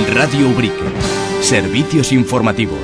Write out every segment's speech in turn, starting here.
Radio Ubrique. Servicios informativos.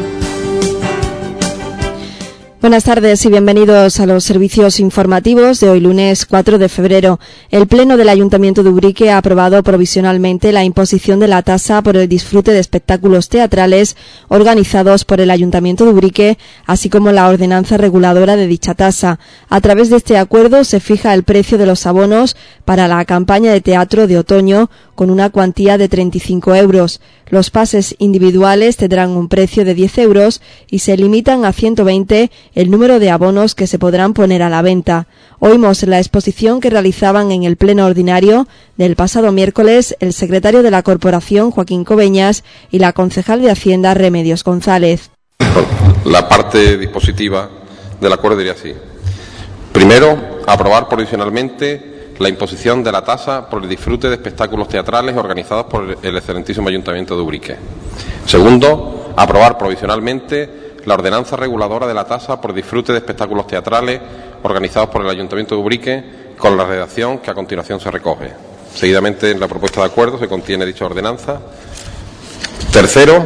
Buenas tardes y bienvenidos a los servicios informativos de hoy lunes 4 de febrero. El Pleno del Ayuntamiento de Ubrique ha aprobado provisionalmente la imposición de la tasa por el disfrute de espectáculos teatrales organizados por el Ayuntamiento de Ubrique, así como la ordenanza reguladora de dicha tasa. A través de este acuerdo se fija el precio de los abonos para la campaña de teatro de otoño con una cuantía de 35 euros. Los pases individuales tendrán un precio de 10 euros y se limitan a 120 el número de abonos que se podrán poner a la venta. Oímos la exposición que realizaban en el pleno ordinario del pasado miércoles el secretario de la Corporación, Joaquín Cobeñas, y la concejal de Hacienda, Remedios González. La parte dispositiva del acuerdo diría así. Primero, aprobar provisionalmente la imposición de la tasa por el disfrute de espectáculos teatrales organizados por el excelentísimo Ayuntamiento de Ubrique. Segundo, aprobar provisionalmente la ordenanza reguladora de la tasa por disfrute de espectáculos teatrales organizados por el Ayuntamiento de Ubrique, con la redacción que a continuación se recoge. Seguidamente, en la propuesta de acuerdo se contiene dicha ordenanza. Tercero,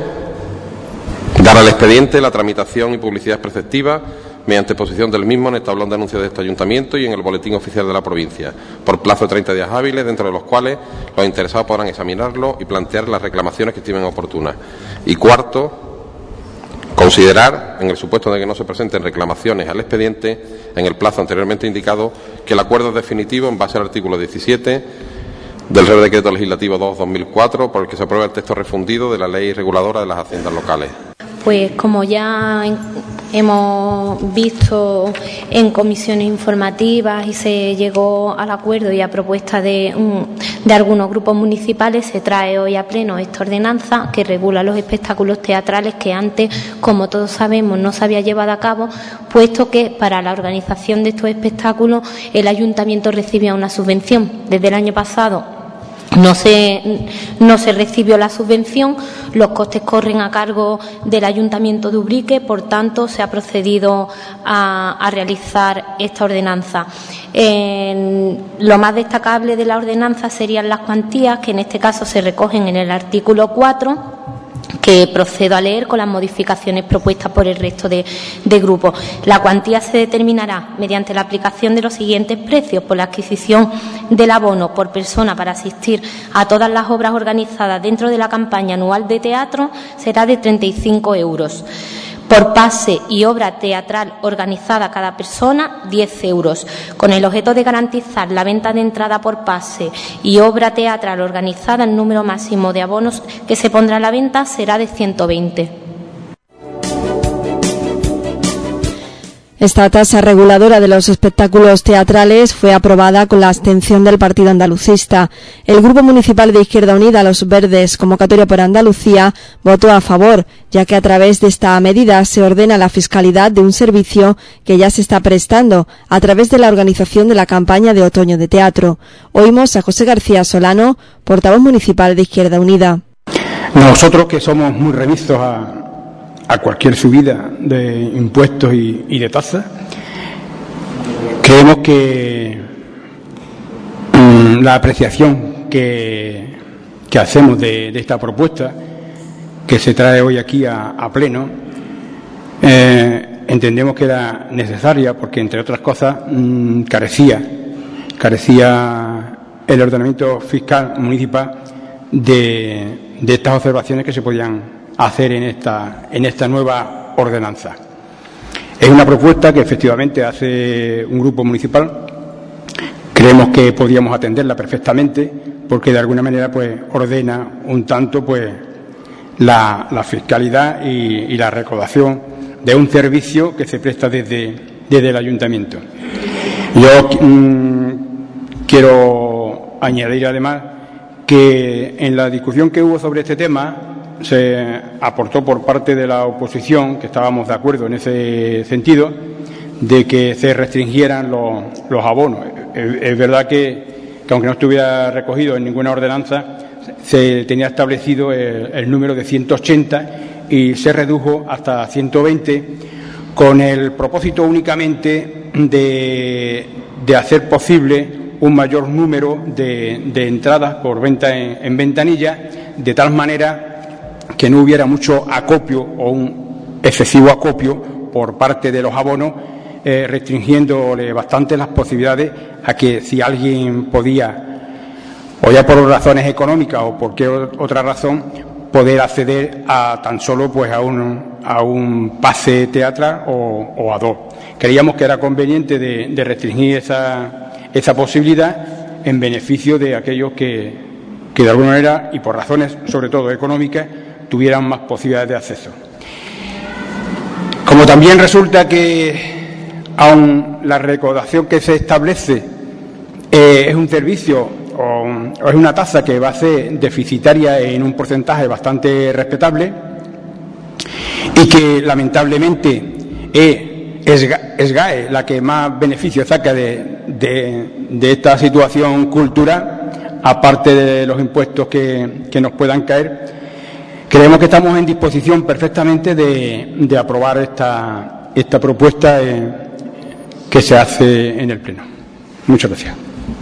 dar al expediente la tramitación y publicidad preceptiva mediante exposición del mismo en el tablón de anuncios de este Ayuntamiento y en el boletín oficial de la provincia, por plazo de 30 días hábiles, dentro de los cuales los interesados podrán examinarlo y plantear las reclamaciones que estimen oportunas. Y cuarto, considerar, en el supuesto de que no se presenten reclamaciones al expediente, en el plazo anteriormente indicado, que el acuerdo es definitivo en base al artículo 17 del Real Decreto Legislativo 2/2004, por el que se aprueba el texto refundido de la Ley Reguladora de las Haciendas Locales. Pues como ya hemos visto en comisiones informativas y se llegó al acuerdo y a propuesta de algunos grupos municipales, se trae hoy a pleno esta ordenanza que regula los espectáculos teatrales que antes, como todos sabemos, no se había llevado a cabo, puesto que para la organización de estos espectáculos el ayuntamiento recibía una subvención. Desde el año pasado no se recibió la subvención, los costes corren a cargo del Ayuntamiento de Ubrique, por tanto se ha procedido a realizar esta ordenanza. Lo más destacable de la ordenanza serían las cuantías, que en este caso se recogen en el artículo 4, que procedo a leer con las modificaciones propuestas por el resto de grupos. La cuantía se determinará mediante la aplicación de los siguientes precios: por la adquisición del abono por persona para asistir a todas las obras organizadas dentro de la campaña anual de teatro será de 35 euros. Por pase y obra teatral organizada cada persona, 10 euros. Con el objeto de garantizar la venta de entrada por pase y obra teatral organizada, el número máximo de abonos que se pondrá a la venta será de 120. Esta tasa reguladora de los espectáculos teatrales fue aprobada con la abstención del Partido Andalucista. El Grupo Municipal de Izquierda Unida, Los Verdes, Convocatoria por Andalucía, votó a favor, ya que a través de esta medida se ordena la fiscalidad de un servicio que ya se está prestando a través de la organización de la campaña de otoño de teatro. Oímos a José García Solano, portavoz municipal de Izquierda Unida. Nosotros, que somos muy revistos a cualquier subida de impuestos y de tasas, creemos que la apreciación que hacemos de esta propuesta que se trae hoy aquí a pleno, entendemos que era necesaria porque, entre otras cosas, carecía el ordenamiento fiscal municipal de estas observaciones que se podían hacer en esta nueva ordenanza. Es una propuesta que efectivamente hace un grupo municipal. Creemos que podríamos atenderla perfectamente porque de alguna manera pues ordena un tanto pues la fiscalidad y la recaudación de un servicio que se presta desde el ayuntamiento. Yo quiero añadir además que en la discusión que hubo sobre este tema se aportó por parte de la oposición, que estábamos de acuerdo en ese sentido, de que se restringieran los abonos. Es verdad que aunque no estuviera recogido en ninguna ordenanza, se tenía establecido el número de 180 y se redujo hasta 120 con el propósito únicamente de hacer posible un mayor número de entradas por venta en ventanilla, de tal manera que no hubiera mucho acopio o un excesivo acopio por parte de los abonos, restringiéndole bastante las posibilidades a que si alguien podía, o ya por razones económicas o por qué otra razón, poder acceder a tan solo pues a un pase teatral o a dos. Creíamos que era conveniente de restringir esa posibilidad en beneficio de aquellos que de alguna manera y por razones sobre todo económicas tuvieran más posibilidades de acceso. Como también resulta que aun la recaudación que se establece es un servicio o es una tasa que va a ser deficitaria en un porcentaje bastante respetable y que lamentablemente es GAE la que más beneficio saca de esta situación cultural, aparte de los impuestos que nos puedan caer. Creemos que estamos en disposición perfectamente de aprobar esta propuesta que se hace en el Pleno. Muchas gracias.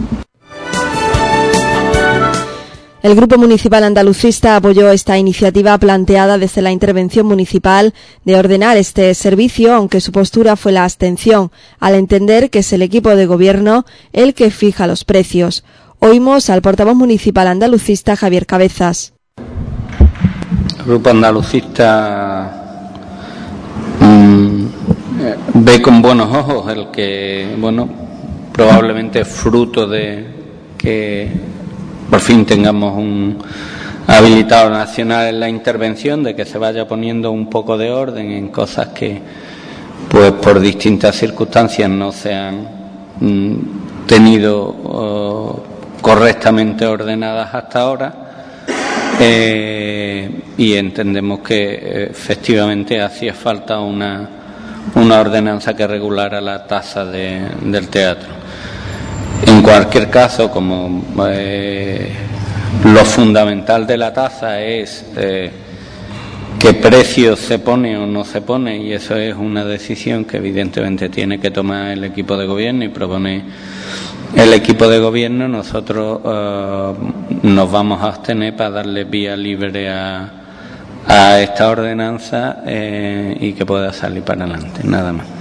El Grupo Municipal Andalucista apoyó esta iniciativa planteada desde la intervención municipal de ordenar este servicio, aunque su postura fue la abstención, al entender que es el equipo de gobierno el que fija los precios. Oímos al portavoz municipal andalucista Javier Cabezas. El Grupo Andalucista ve con buenos ojos el que, probablemente fruto de que por fin tengamos un habilitado nacional en la intervención, de que se vaya poniendo un poco de orden en cosas que, pues por distintas circunstancias no se han tenido correctamente ordenadas hasta ahora, y entendemos que efectivamente hacía falta una ordenanza que regulara la tasa del teatro. En cualquier caso, como lo fundamental de la tasa es qué precio se pone o no se pone, y eso es una decisión que evidentemente tiene que tomar el equipo de gobierno y propone el equipo de gobierno, nosotros nos vamos a abstener para darle vía libre a esta ordenanza y que pueda salir para adelante, nada más.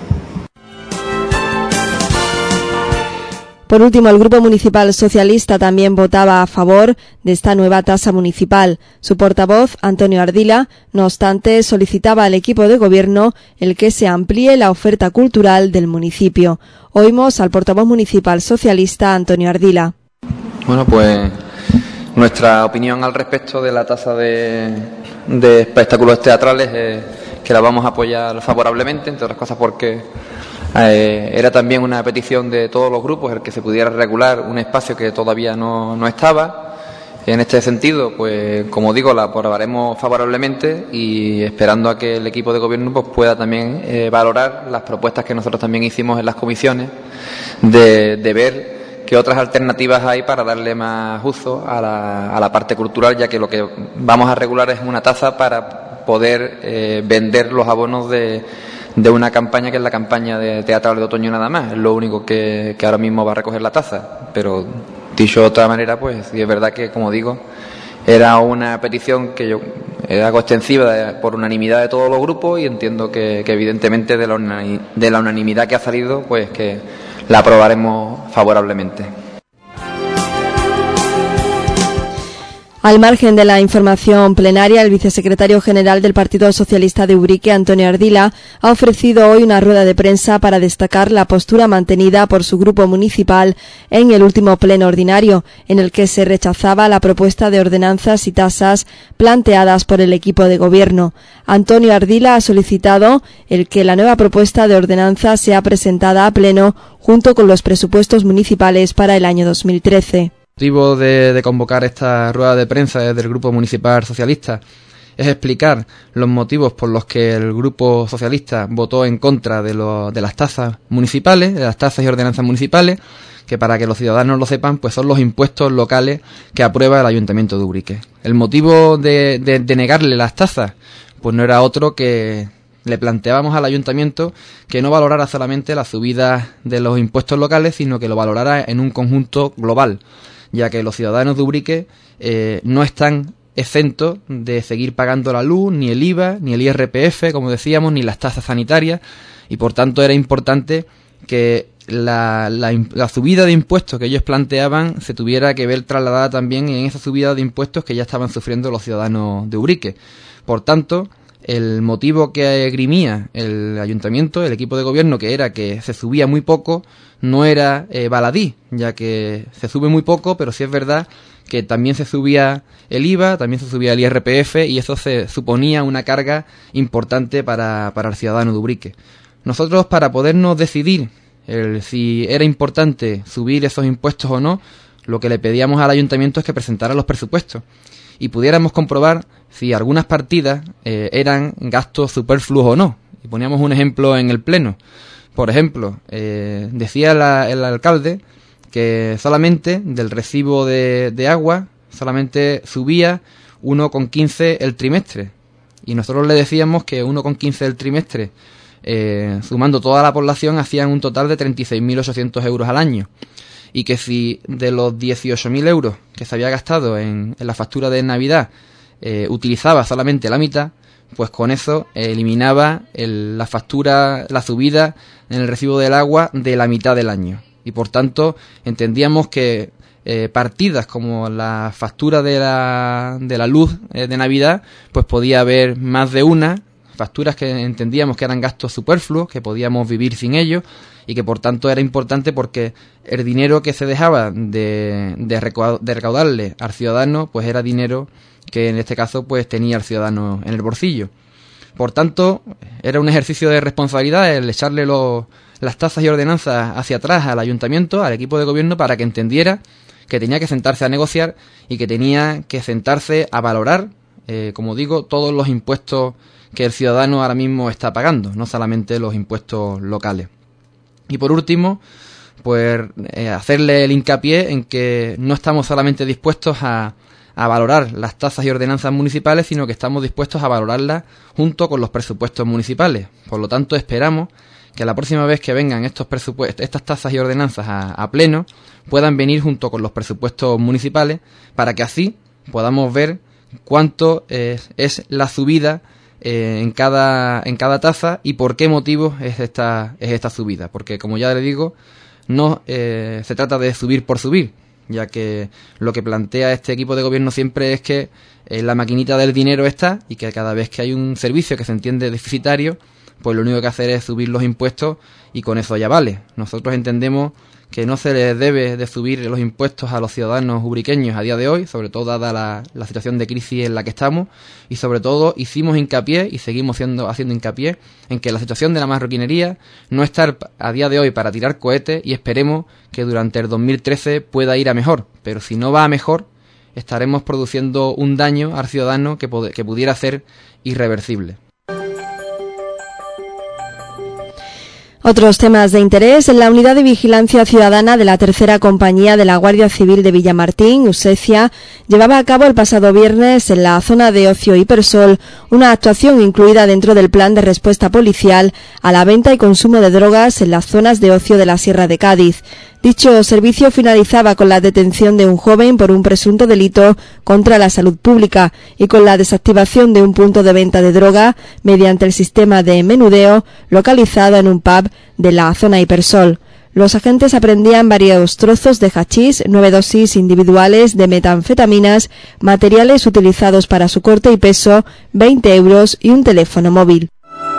Por último, el Grupo Municipal Socialista también votaba a favor de esta nueva tasa municipal. Su portavoz, Antonio Ardila, no obstante, solicitaba al equipo de gobierno el que se amplíe la oferta cultural del municipio. Oímos al portavoz municipal socialista, Antonio Ardila. Bueno, pues nuestra opinión al respecto de la tasa de espectáculos teatrales es que la vamos a apoyar favorablemente, entre otras cosas porque era también una petición de todos los grupos el que se pudiera regular un espacio que todavía no estaba. En este sentido, pues como digo, la aprobaremos favorablemente y esperando a que el equipo de gobierno pues pueda también valorar las propuestas que nosotros también hicimos en las comisiones de ver qué otras alternativas hay para darle más uso a la parte cultural, ya que lo que vamos a regular es una tasa para poder vender los abonos de una campaña que es la campaña de teatral de otoño nada más. Es lo único que ahora mismo va a recoger la tasa. Pero dicho de otra manera, pues sí es verdad que, como digo, era una petición que yo hago extensiva por unanimidad de todos los grupos y entiendo que evidentemente de la unanimidad que ha salido, pues que la aprobaremos favorablemente. Al margen de la información plenaria, el vicesecretario general del Partido Socialista de Ubrique, Antonio Ardila, ha ofrecido hoy una rueda de prensa para destacar la postura mantenida por su grupo municipal en el último pleno ordinario, en el que se rechazaba la propuesta de ordenanzas y tasas planteadas por el equipo de gobierno. Antonio Ardila ha solicitado el que la nueva propuesta de ordenanza sea presentada a pleno junto con los presupuestos municipales para el año 2013. El motivo de convocar esta rueda de prensa desde el Grupo Municipal Socialista es explicar los motivos por los que el Grupo Socialista votó en contra de las tasas municipales, de las tasas y ordenanzas municipales, que para que los ciudadanos lo sepan, pues son los impuestos locales que aprueba el Ayuntamiento de Ubrique. El motivo de negarle las tasas, pues no era otro que le planteábamos al ayuntamiento que no valorara solamente la subida de los impuestos locales, sino que lo valorara en un conjunto global, ya que los ciudadanos de Ubrique no están exentos de seguir pagando la luz, ni el IVA, ni el IRPF, como decíamos, ni las tasas sanitarias, y por tanto era importante que la subida de impuestos que ellos planteaban se tuviera que ver trasladada también en esa subida de impuestos que ya estaban sufriendo los ciudadanos de Ubrique. Por tanto, el motivo que esgrimía el ayuntamiento, el equipo de gobierno, que era que se subía muy poco, no era baladí, ya que se sube muy poco, pero sí es verdad que también se subía el IVA, también se subía el IRPF, y eso se suponía una carga importante para el ciudadano de Ubrique. Nosotros, para podernos decidir si era importante subir esos impuestos o no, lo que le pedíamos al ayuntamiento es que presentara los presupuestos y pudiéramos comprobar si algunas partidas eran gastos superfluos o no. Y poníamos un ejemplo en el pleno. Por ejemplo, decía el alcalde que solamente del recibo de agua solamente subía 1,15 el trimestre. Y nosotros le decíamos que 1,15 el trimestre, sumando toda la población, hacían un total de 36.800 euros al año. Y que si de los 18.000 euros que se había gastado en la factura de Navidad utilizaba solamente la mitad, pues con eso eliminaba la factura, la subida en el recibo del agua de la mitad del año. Y por tanto entendíamos que partidas como la factura de la luz de Navidad, pues podía haber más de una, facturas que entendíamos que eran gastos superfluos, que podíamos vivir sin ellos, y que por tanto era importante porque el dinero que se dejaba de recaudarle al ciudadano, pues era dinero que en este caso pues tenía el ciudadano en el bolsillo. Por tanto, era un ejercicio de responsabilidad el echarle las tasas y ordenanzas hacia atrás al ayuntamiento, al equipo de gobierno, para que entendiera que tenía que sentarse a negociar y que tenía que sentarse a valorar, como digo, todos los impuestos que el ciudadano ahora mismo está pagando, no solamente los impuestos locales. Y por último, pues hacerle el hincapié en que no estamos solamente dispuestos a valorar las tasas y ordenanzas municipales, sino que estamos dispuestos a valorarlas junto con los presupuestos municipales. Por lo tanto, esperamos que la próxima vez que vengan estas tasas y ordenanzas a pleno, puedan venir junto con los presupuestos municipales, para que así podamos ver cuánto es la subida en cada tasa y por qué motivo es esta subida. Porque, como ya le digo, no se trata de subir por subir, ya que lo que plantea este equipo de gobierno siempre es que la maquinita del dinero está, y que cada vez que hay un servicio que se entiende deficitario, pues lo único que hacer es subir los impuestos y con eso ya vale. Nosotros entendemos que no se les debe de subir los impuestos a los ciudadanos ubriqueños a día de hoy, sobre todo dada la situación de crisis en la que estamos, y sobre todo hicimos hincapié y seguimos haciendo hincapié en que la situación de la marroquinería no está a día de hoy para tirar cohetes, y esperemos que durante el 2013 pueda ir a mejor, pero si no va a mejor estaremos produciendo un daño al ciudadano que pudiera ser irreversible. Otros temas de interés. La Unidad de Vigilancia Ciudadana de la Tercera Compañía de la Guardia Civil de Villamartín, Usecia, llevaba a cabo el pasado viernes en la zona de ocio Hipersol una actuación incluida dentro del plan de respuesta policial a la venta y consumo de drogas en las zonas de ocio de la Sierra de Cádiz. Dicho servicio finalizaba con la detención de un joven por un presunto delito contra la salud pública y con la desactivación de un punto de venta de droga mediante el sistema de menudeo localizado en un pub de la zona Hipersol. Los agentes aprehendían varios trozos de hachís, 9 dosis individuales de metanfetaminas, materiales utilizados para su corte y peso, 20 euros y un teléfono móvil.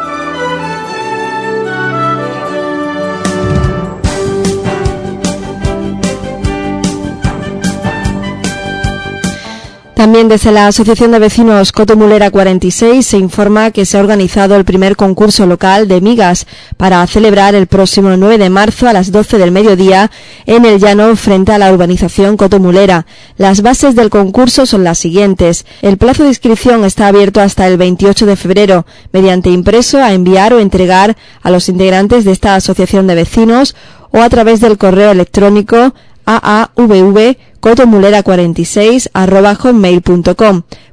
También desde la Asociación de Vecinos Cotomulera 46 se informa que se ha organizado el primer concurso local de migas para celebrar el próximo 9 de marzo a las 12 del mediodía en el llano frente a la urbanización Cotomulera. Las bases del concurso son las siguientes. El plazo de inscripción está abierto hasta el 28 de febrero, mediante impreso a enviar o entregar a los integrantes de esta asociación de vecinos o a través del correo electrónico aavv cotomulera46@hotmail.com.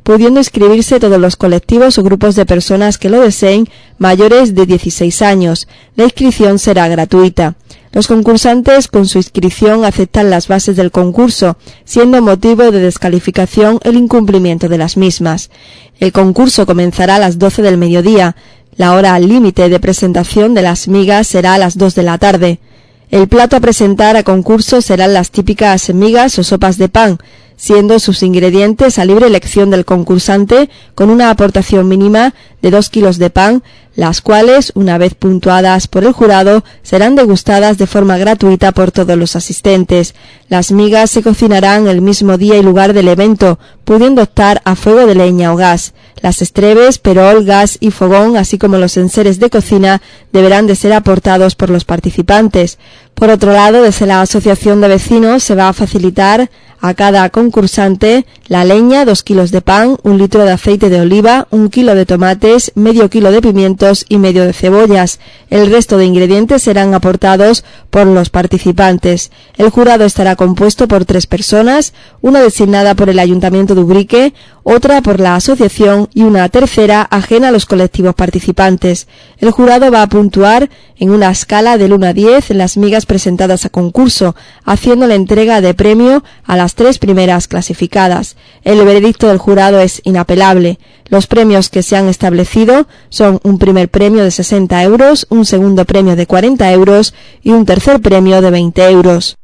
pudiendo inscribirse todos los colectivos o grupos de personas que lo deseen mayores de 16 años. La inscripción será gratuita. Los concursantes con su inscripción aceptan las bases del concurso, siendo motivo de descalificación el incumplimiento de las mismas. El concurso comenzará a las 12 del mediodía. La hora límite de presentación de las migas será a las 2 de la tarde. El plato a presentar a concurso serán las típicas migas o sopas de pan, siendo sus ingredientes a libre elección del concursante con una aportación mínima de 2 kilos de pan, las cuales, una vez puntuadas por el jurado, serán degustadas de forma gratuita por todos los asistentes. Las migas se cocinarán el mismo día y lugar del evento, pudiendo optar a fuego de leña o gas. Las estrebes, perol, gas y fogón, así como los enseres de cocina, deberán de ser aportados por los participantes. Por otro lado, desde la Asociación de Vecinos se va a facilitar a cada concursante la leña, 2 kilos de pan, 1 litro de aceite de oliva, 1 kilo de tomates, medio kilo de pimientos y medio de cebollas. El resto de ingredientes serán aportados por los participantes. El jurado estará compuesto por 3 personas, una designada por el Ayuntamiento de Ubrique, otra por la asociación y una tercera ajena a los colectivos participantes. El jurado va a puntuar en una escala del 1 a 10 las migas presentadas a concurso, haciendo la entrega de premio a las 3 primeras clasificadas. El veredicto del jurado es inapelable. Los premios que se han establecido son un primer premio de 60 euros, un segundo premio de 40 euros y un tercer premio de 20 euros.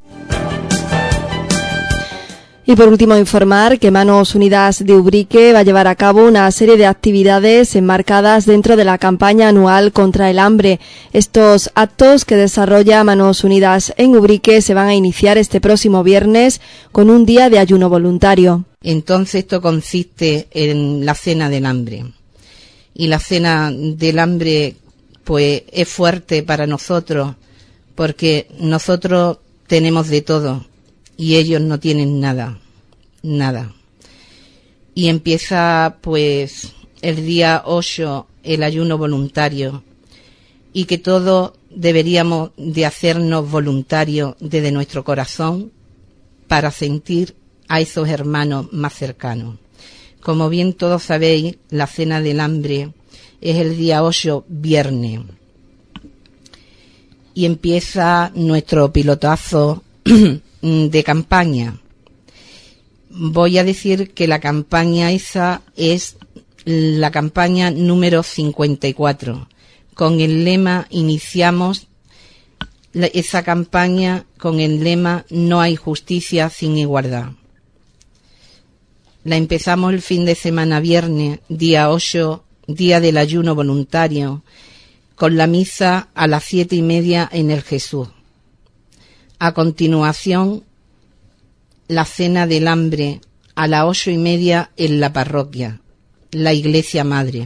Y por último informar que Manos Unidas de Ubrique va a llevar a cabo una serie de actividades enmarcadas dentro de la campaña anual contra el hambre. Estos actos que desarrolla Manos Unidas en Ubrique se van a iniciar este próximo viernes con un día de ayuno voluntario. Entonces esto consiste en la cena del hambre. Y la cena del hambre pues es fuerte para nosotros porque nosotros tenemos de todo. Y ellos no tienen nada. Y empieza pues el día 8 el ayuno voluntario y que todos deberíamos de hacernos voluntarios desde nuestro corazón para sentir a esos hermanos más cercanos. Como bien todos sabéis, la cena del hambre es el día 8, viernes. Y empieza nuestro pilotazo de campaña. Voy a decir que la campaña esa es la campaña número 54. Con el lema iniciamos esa campaña con el lema "No hay justicia sin igualdad". La empezamos el fin de semana viernes, día 8, día del ayuno voluntario, con la misa a las 7:30 en el Jesús. A continuación, la cena del hambre a las 8:30 en la parroquia, la iglesia madre.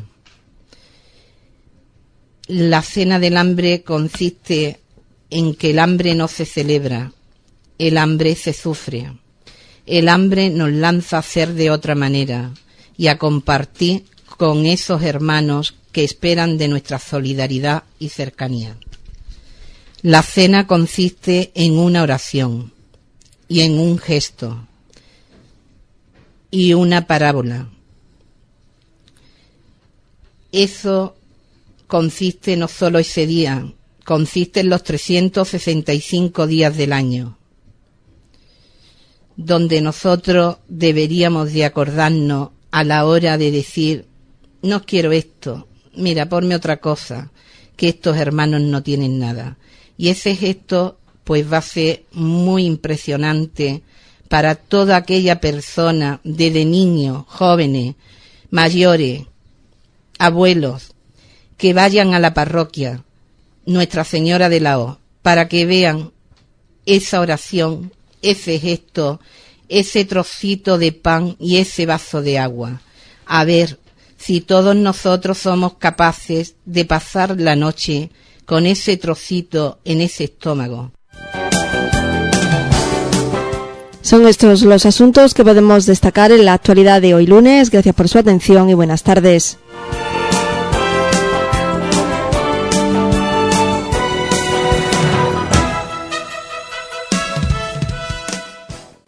La cena del hambre consiste en que el hambre no se celebra, el hambre se sufre. El hambre nos lanza a ser de otra manera y a compartir con esos hermanos que esperan de nuestra solidaridad y cercanía. La cena consiste en una oración y en un gesto y una parábola. Eso consiste no solo ese día, consiste en los 365 días del año, donde nosotros deberíamos de acordarnos a la hora de decir: no quiero esto, mira, ponme otra cosa, que estos hermanos no tienen nada. Y ese gesto pues va a ser muy impresionante para toda aquella persona, desde niños, jóvenes, mayores, abuelos, que vayan a la parroquia Nuestra Señora de la Hoz, para que vean esa oración, ese gesto, ese trocito de pan y ese vaso de agua. A ver si todos nosotros somos capaces de pasar la noche con ese trocito en ese estómago. Son estos los asuntos que podemos destacar en la actualidad de hoy lunes. Gracias por su atención y buenas tardes.